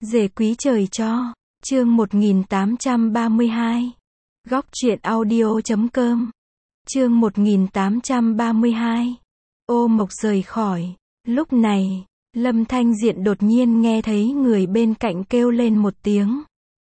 Dề quý trời cho. Chương 1832. Góc truyện audio.com. Chương 1832. Ô Mộc rời khỏi. Lúc này, Lâm Thanh Diện đột nhiên nghe thấy người bên cạnh kêu lên một tiếng.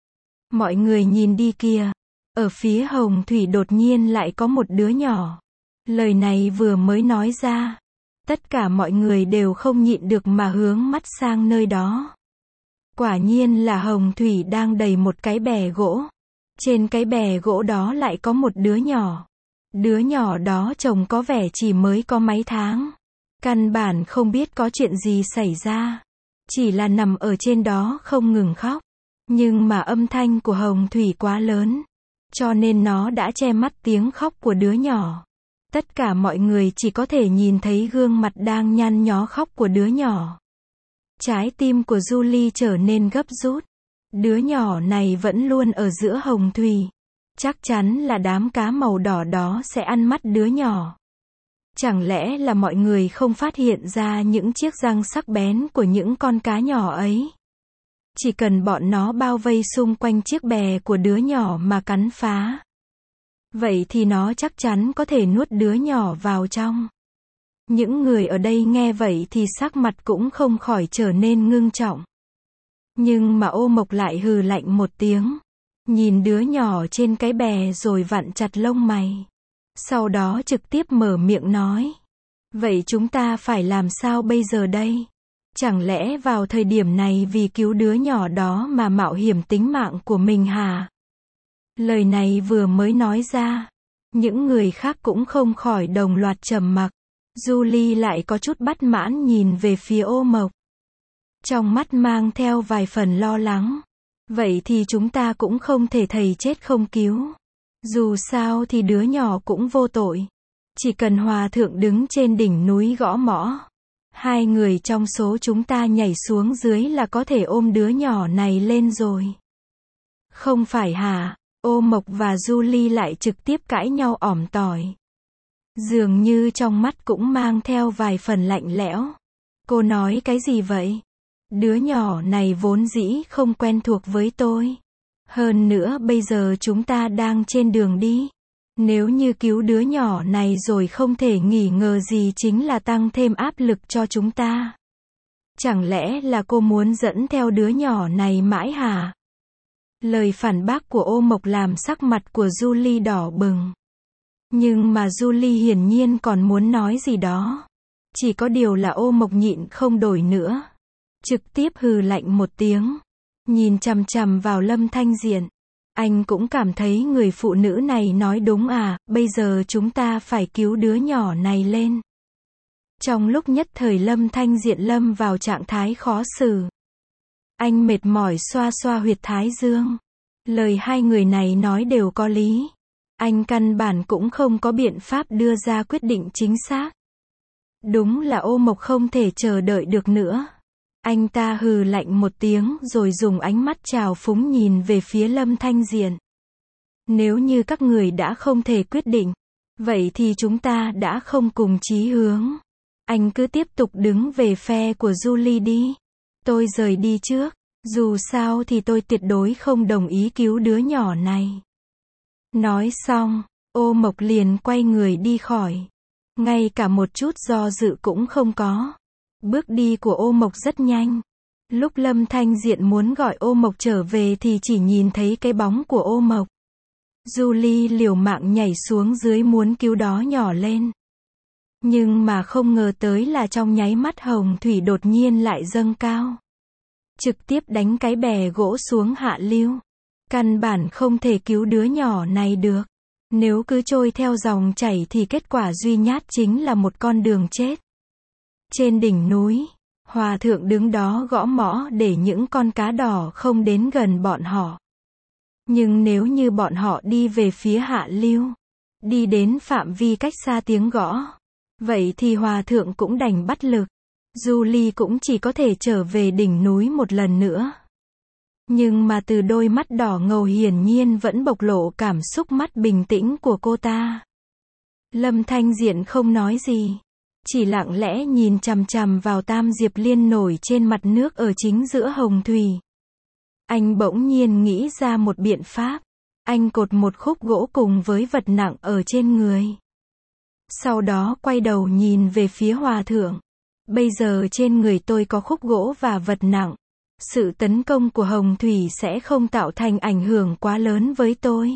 Mọi người nhìn đi kìa. Ở phía Hồng Thủy đột nhiên lại có một đứa nhỏ. Lời này vừa mới nói ra, tất cả mọi người đều không nhịn được mà hướng mắt sang nơi đó. Quả nhiên là Hồng Thủy đang đẩy một cái bè gỗ. Trên cái bè gỗ đó lại có một đứa nhỏ. Đứa nhỏ đó trông có vẻ chỉ mới có mấy tháng. Căn bản không biết có chuyện gì xảy ra. Chỉ là nằm ở trên đó không ngừng khóc. Nhưng mà âm thanh của Hồng Thủy quá lớn, cho nên nó đã che mắt tiếng khóc của đứa nhỏ. Tất cả mọi người chỉ có thể nhìn thấy gương mặt đang nhăn nhó khóc của đứa nhỏ. Trái tim của Julie trở nên gấp rút. Đứa nhỏ này vẫn luôn ở giữa Hồng Thủy. Chắc chắn là đám cá màu đỏ đó sẽ ăn mắt đứa nhỏ. Chẳng lẽ là mọi người không phát hiện ra những chiếc răng sắc bén của những con cá nhỏ ấy? Chỉ cần bọn nó bao vây xung quanh chiếc bè của đứa nhỏ mà cắn phá, vậy thì nó chắc chắn có thể nuốt đứa nhỏ vào trong. Những người ở đây nghe vậy thì sắc mặt cũng không khỏi trở nên ngưng trọng. Nhưng mà Ô Mộc lại hừ lạnh một tiếng, nhìn đứa nhỏ trên cái bè rồi vặn chặt lông mày. Sau đó trực tiếp mở miệng nói. Vậy chúng ta phải làm sao bây giờ đây? Chẳng lẽ vào thời điểm này vì cứu đứa nhỏ đó mà mạo hiểm tính mạng của mình hả? Lời này vừa mới nói ra, những người khác cũng không khỏi đồng loạt trầm mặc. Julie lại có chút bất mãn nhìn về phía Ô Mộc. Trong mắt mang theo vài phần lo lắng. Vậy thì chúng ta cũng không thể thầy chết không cứu. Dù sao thì đứa nhỏ cũng vô tội. Chỉ cần hòa thượng đứng trên đỉnh núi gõ mõ, hai người trong số chúng ta nhảy xuống dưới là có thể ôm đứa nhỏ này lên rồi. Không phải hả? Ô Mộc và Julie lại trực tiếp cãi nhau ỏm tỏi. Dường như trong mắt cũng mang theo vài phần lạnh lẽo. Cô nói cái gì vậy? Đứa nhỏ này vốn dĩ không quen thuộc với tôi. Hơn nữa bây giờ chúng ta đang trên đường đi. Nếu như cứu đứa nhỏ này rồi không thể nghi ngờ gì chính là tăng thêm áp lực cho chúng ta. Chẳng lẽ là cô muốn dẫn theo đứa nhỏ này mãi hả? Lời phản bác của Ô Mộc làm sắc mặt của Julie đỏ bừng. Nhưng mà Julie hiển nhiên còn muốn nói gì đó. Chỉ có điều là Ô Mộc nhịn không đổi nữa. Trực tiếp hừ lạnh một tiếng. Nhìn chằm chằm vào Lâm Thanh Diện. Anh cũng cảm thấy người phụ nữ này nói đúng à, bây giờ chúng ta phải cứu đứa nhỏ này lên. Trong lúc nhất thời Lâm Thanh Diện lâm vào trạng thái khó xử. Anh mệt mỏi xoa xoa huyệt thái dương. Lời hai người này nói đều có lý. Anh căn bản cũng không có biện pháp đưa ra quyết định chính xác. Đúng là Ô Mộc không thể chờ đợi được nữa. Anh ta hừ lạnh một tiếng rồi dùng ánh mắt trào phúng nhìn về phía Lâm Thanh Diện. Nếu như các người đã không thể quyết định, vậy thì chúng ta đã không cùng chí hướng. Anh cứ tiếp tục đứng về phe của Julie đi. Tôi rời đi trước. Dù sao thì tôi tuyệt đối không đồng ý cứu đứa nhỏ này. Nói xong, Ô Mộc liền quay người đi khỏi. Ngay cả một chút do dự cũng không có. Bước đi của Ô Mộc rất nhanh. Lúc Lâm Thanh Diện muốn gọi Ô Mộc trở về thì chỉ nhìn thấy cái bóng của Ô Mộc. Julie liều mạng nhảy xuống dưới muốn cứu đó nhỏ lên. Nhưng mà không ngờ tới là trong nháy mắt Hồng Thủy đột nhiên lại dâng cao. Trực tiếp đánh cái bè gỗ xuống hạ lưu. Căn bản không thể cứu đứa nhỏ này được. Nếu cứ trôi theo dòng chảy thì kết quả duy nhất chính là một con đường chết. Trên đỉnh núi, hòa thượng đứng đó gõ mõ để những con cá đỏ không đến gần bọn họ. Nhưng nếu như bọn họ đi về phía hạ lưu, đi đến phạm vi cách xa tiếng gõ, vậy thì hòa thượng cũng đành bắt lực. Julie cũng chỉ có thể trở về đỉnh núi một lần nữa. Nhưng mà từ đôi mắt đỏ ngầu hiển nhiên vẫn bộc lộ cảm xúc mắt bình tĩnh của cô ta. Lâm Thanh Diện không nói gì. Chỉ lặng lẽ nhìn chằm chằm vào tam diệp liên nổi trên mặt nước ở chính giữa Hồng Thủy. Anh bỗng nhiên nghĩ ra một biện pháp. Anh cột một khúc gỗ cùng với vật nặng ở trên người. Sau đó quay đầu nhìn về phía hòa thượng. Bây giờ trên người tôi có khúc gỗ và vật nặng. Sự tấn công của hồng thủy sẽ không tạo thành ảnh hưởng quá lớn với tôi.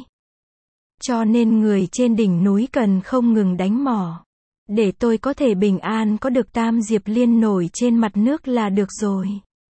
Cho nên người trên đỉnh núi cần không ngừng đánh mỏ. Để tôi có thể bình an có được tam diệp liên nổi trên mặt nước là được rồi.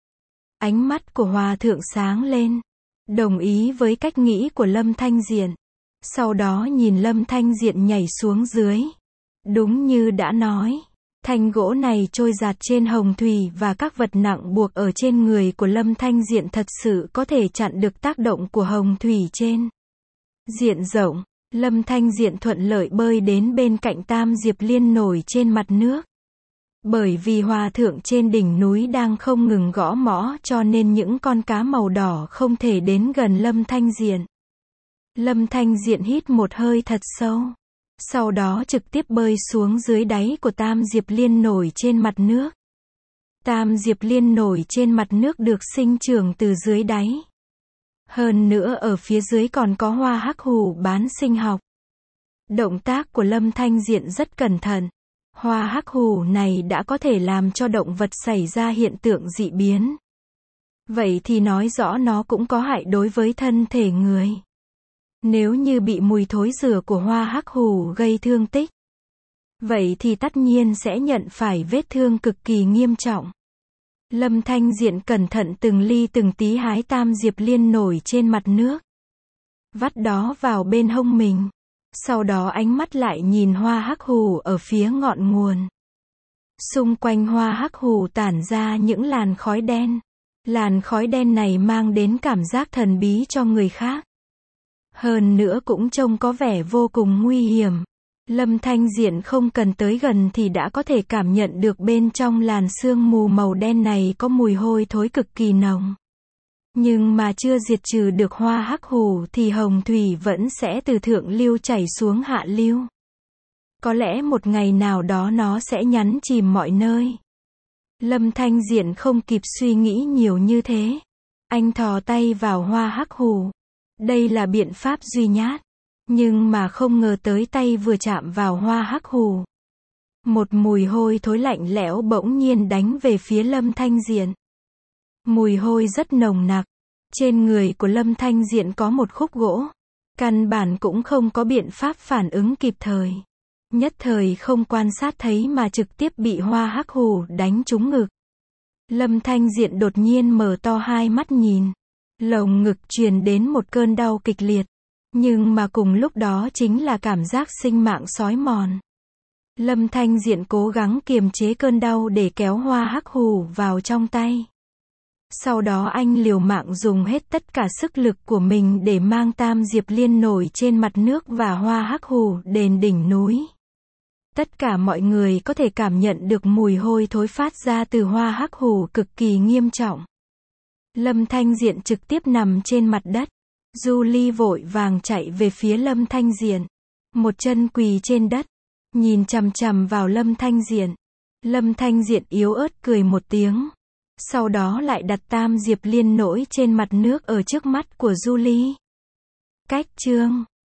Ánh mắt của hòa thượng sáng lên. Đồng ý với cách nghĩ của Lâm Thanh Diện. Sau đó nhìn Lâm Thanh Diện nhảy xuống dưới. Đúng như đã nói. Thanh gỗ này trôi dạt trên hồng thủy và các vật nặng buộc ở trên người của Lâm Thanh Diện thật sự có thể chặn được tác động của hồng thủy trên diện rộng. Lâm Thanh Diện thuận lợi bơi đến bên cạnh tam diệp liên nổi trên mặt nước. Bởi vì hòa thượng trên đỉnh núi đang không ngừng gõ mõ cho nên những con cá màu đỏ không thể đến gần Lâm Thanh Diện. Lâm Thanh Diện hít một hơi thật sâu. Sau đó trực tiếp bơi xuống dưới đáy của tam diệp liên nổi trên mặt nước. Tam diệp liên nổi trên mặt nước được sinh trưởng từ dưới đáy. Hơn nữa ở phía dưới còn có hoa hắc hủ bán sinh học. Động tác của Lâm Thanh Diện rất cẩn thận. Hoa hắc hủ này đã có thể làm cho động vật xảy ra hiện tượng dị biến. Vậy thì nói rõ nó cũng có hại đối với thân thể người. Nếu như bị mùi thối rửa của hoa hắc hủ gây thương tích, vậy thì tất nhiên sẽ nhận phải vết thương cực kỳ nghiêm trọng. Lâm Thanh Diện cẩn thận từng ly từng tí hái tam diệp liên nổi trên mặt nước. Vắt đó vào bên hông mình. Sau đó ánh mắt lại nhìn hoa hắc hủ ở phía ngọn nguồn. Xung quanh hoa hắc hủ tản ra những làn khói đen. Làn khói đen này mang đến cảm giác thần bí cho người khác. Hơn nữa cũng trông có vẻ vô cùng nguy hiểm. Lâm Thanh Diện không cần tới gần thì đã có thể cảm nhận được bên trong làn sương mù màu đen này có mùi hôi thối cực kỳ nồng. Nhưng mà chưa diệt trừ được hoa hắc hủ thì hồng thủy vẫn sẽ từ thượng lưu chảy xuống hạ lưu. Có lẽ một ngày nào đó nó sẽ nhấn chìm mọi nơi. Lâm Thanh Diện không kịp suy nghĩ nhiều như thế. Anh thò tay vào hoa hắc hủ. Đây là biện pháp duy nhất. Nhưng mà không ngờ tới tay vừa chạm vào hoa hắc hủ. Một mùi hôi thối lạnh lẽo bỗng nhiên đánh về phía Lâm Thanh Diện. Mùi hôi rất nồng nặc. Trên người của Lâm Thanh Diện có một khúc gỗ. Căn bản cũng không có biện pháp phản ứng kịp thời. Nhất thời không quan sát thấy mà trực tiếp bị hoa hắc hủ đánh trúng ngực. Lâm Thanh Diện đột nhiên mở to hai mắt nhìn. Lồng ngực truyền đến một cơn đau kịch liệt. Nhưng mà cùng lúc đó chính là cảm giác sinh mạng xói mòn. Lâm Thanh Diện cố gắng kiềm chế cơn đau để kéo hoa hắc hủ vào trong tay. Sau đó anh liều mạng dùng hết tất cả sức lực của mình để mang tam diệp liên nổi trên mặt nước và hoa hắc hủ đến đỉnh núi. Tất cả mọi người có thể cảm nhận được mùi hôi thối phát ra từ hoa hắc hủ cực kỳ nghiêm trọng. Lâm Thanh Diện trực tiếp nằm trên mặt đất. Julie vội vàng chạy về phía Lâm Thanh Diện. Một chân quỳ trên đất. Nhìn chằm chằm vào Lâm Thanh Diện. Lâm Thanh Diện yếu ớt cười một tiếng. Sau đó lại đặt tam diệp liên nổi trên mặt nước ở trước mắt của Julie. Cách chương